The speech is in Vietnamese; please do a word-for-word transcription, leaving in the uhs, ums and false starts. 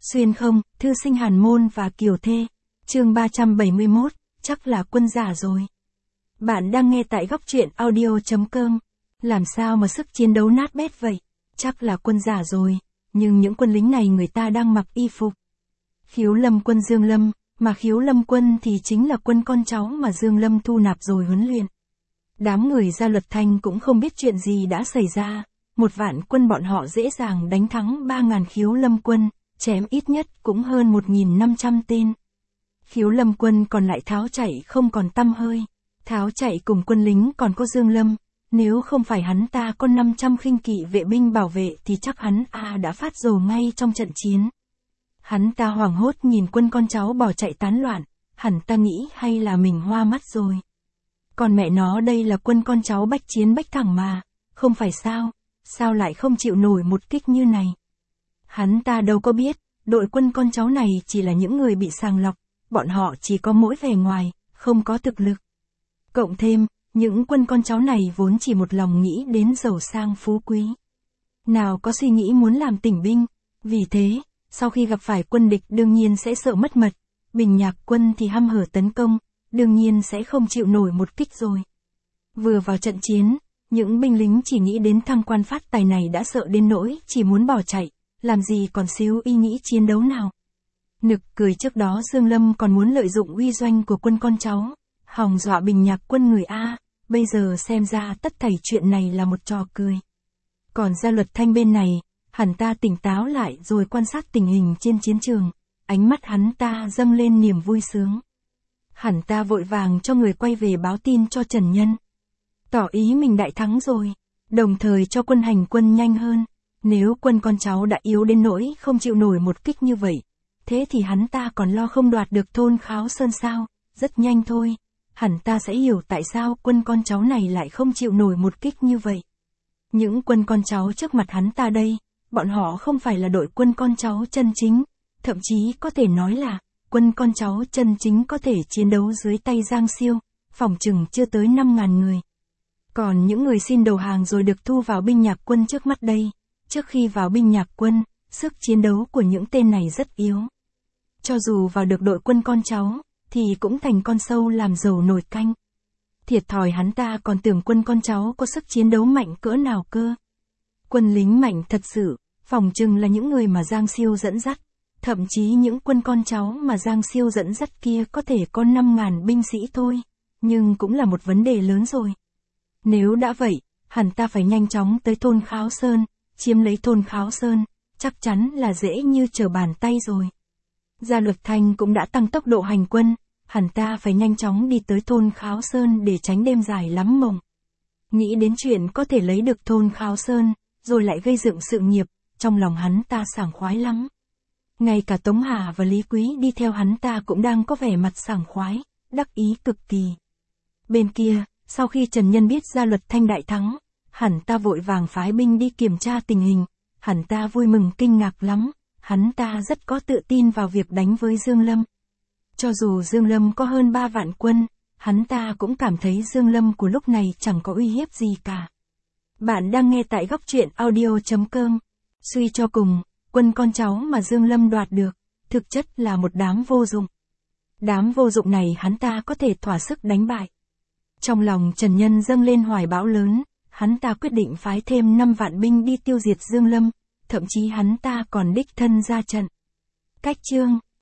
Xuyên không, thư sinh Hàn Môn và Kiều Thê. Chương ba trăm bảy mươi mốt, chắc là quân giả rồi. Bạn đang nghe tại góc truyện audio chấm com. Làm sao mà sức chiến đấu nát bét vậy? Chắc là quân giả rồi, nhưng những quân lính này người ta đang mặc y phục. Khiếu Lâm quân Dương Lâm, mà Khiếu Lâm quân thì chính là quân con cháu mà Dương Lâm thu nạp rồi huấn luyện. Đám người Gia Luật Thanh cũng không biết chuyện gì đã xảy ra, một vạn quân bọn họ dễ dàng đánh thắng ba ngàn Khiếu Lâm quân, chém ít nhất cũng hơn một nghìn năm trăm tên. Khiếu Lâm quân còn lại tháo chạy không còn tăm hơi, tháo chạy cùng quân lính còn có Dương Lâm, nếu không phải hắn ta có năm trăm khinh kỵ vệ binh bảo vệ thì chắc hắn a đã phát rồ ngay trong trận chiến. Hắn ta hoảng hốt nhìn quân con cháu bỏ chạy tán loạn, hẳn ta nghĩ hay là mình hoa mắt rồi. Còn mẹ nó đây là quân con cháu bách chiến bách thẳng mà, không phải sao, sao lại không chịu nổi một kích như này. Hắn ta đâu có biết, đội quân con cháu này chỉ là những người bị sàng lọc, bọn họ chỉ có mỗi vẻ ngoài, không có thực lực. Cộng thêm, những quân con cháu này vốn chỉ một lòng nghĩ đến giàu sang phú quý. Nào có suy nghĩ muốn làm tỉnh binh, vì thế, sau khi gặp phải quân địch đương nhiên sẽ sợ mất mật, Bình Nhạc quân thì hăm hở tấn công, đương nhiên sẽ không chịu nổi một kích rồi. Vừa vào trận chiến, những binh lính chỉ nghĩ đến thăng quan phát tài này đã sợ đến nỗi chỉ muốn bỏ chạy, làm gì còn xíu ý nghĩ chiến đấu nào. Nực cười trước đó Dương Lâm còn muốn lợi dụng uy doanh của quân con cháu, hòng dọa Bình Nhạc quân người A, bây giờ xem ra tất thảy chuyện này là một trò cười. Còn Gia Luật Thanh bên này, hắn ta tỉnh táo lại rồi quan sát tình hình trên chiến trường, ánh mắt hắn ta dâng lên niềm vui sướng. Hắn ta vội vàng cho người quay về báo tin cho Trần Nhân, tỏ ý mình đại thắng rồi, đồng thời cho quân hành quân nhanh hơn. Nếu quân con cháu đã yếu đến nỗi không chịu nổi một kích như vậy, thế thì hắn ta còn lo không đoạt được thôn Kháo Sơn sao? Rất nhanh thôi, hắn ta sẽ hiểu tại sao quân con cháu này lại không chịu nổi một kích như vậy. Những quân con cháu trước mặt hắn ta đây, bọn họ không phải là đội quân con cháu chân chính, thậm chí có thể nói là, quân con cháu chân chính có thể chiến đấu dưới tay Giang Siêu, phỏng chừng chưa tới năm ngàn người. Còn những người xin đầu hàng rồi được thu vào binh nhạc quân trước mắt đây, trước khi vào binh nhạc quân, sức chiến đấu của những tên này rất yếu. Cho dù vào được đội quân con cháu, thì cũng thành con sâu làm dầu nồi canh. Thiệt thòi hắn ta còn tưởng quân con cháu có sức chiến đấu mạnh cỡ nào cơ. Quân lính mạnh thật sự, phỏng chừng là những người mà Giang Siêu dẫn dắt. Thậm chí những quân con cháu mà Giang Siêu dẫn dắt kia có thể có năm ngàn binh sĩ thôi, nhưng cũng là một vấn đề lớn rồi. Nếu đã vậy, hắn ta phải nhanh chóng tới thôn Kháo Sơn, chiếm lấy thôn Kháo Sơn, chắc chắn là dễ như trở bàn tay rồi. Gia Luật Thanh cũng đã tăng tốc độ hành quân, hắn ta phải nhanh chóng đi tới thôn Kháo Sơn để tránh đêm dài lắm mộng. Nghĩ đến chuyện có thể lấy được thôn Kháo Sơn, rồi lại gây dựng sự nghiệp, trong lòng hắn ta sảng khoái lắm. Ngay cả Tống Hà và Lý Quý đi theo hắn ta cũng đang có vẻ mặt sảng khoái, đắc ý cực kỳ. Bên kia, sau khi Trần Nhân biết Gia Luật Thanh đại thắng, hắn ta vội vàng phái binh đi kiểm tra tình hình, hắn ta vui mừng kinh ngạc lắm, hắn ta rất có tự tin vào việc đánh với Dương Lâm. Cho dù Dương Lâm có hơn ba vạn quân, hắn ta cũng cảm thấy Dương Lâm của lúc này chẳng có uy hiếp gì cả. Bạn đang nghe tại góc truyện audio chấm com. Suy cho cùng, quân con cháu mà Dương Lâm đoạt được, thực chất là một đám vô dụng. Đám vô dụng này hắn ta có thể thỏa sức đánh bại. Trong lòng Trần Nhân dâng lên hoài bão lớn, hắn ta quyết định phái thêm năm vạn binh đi tiêu diệt Dương Lâm, thậm chí hắn ta còn đích thân ra trận. Cách chương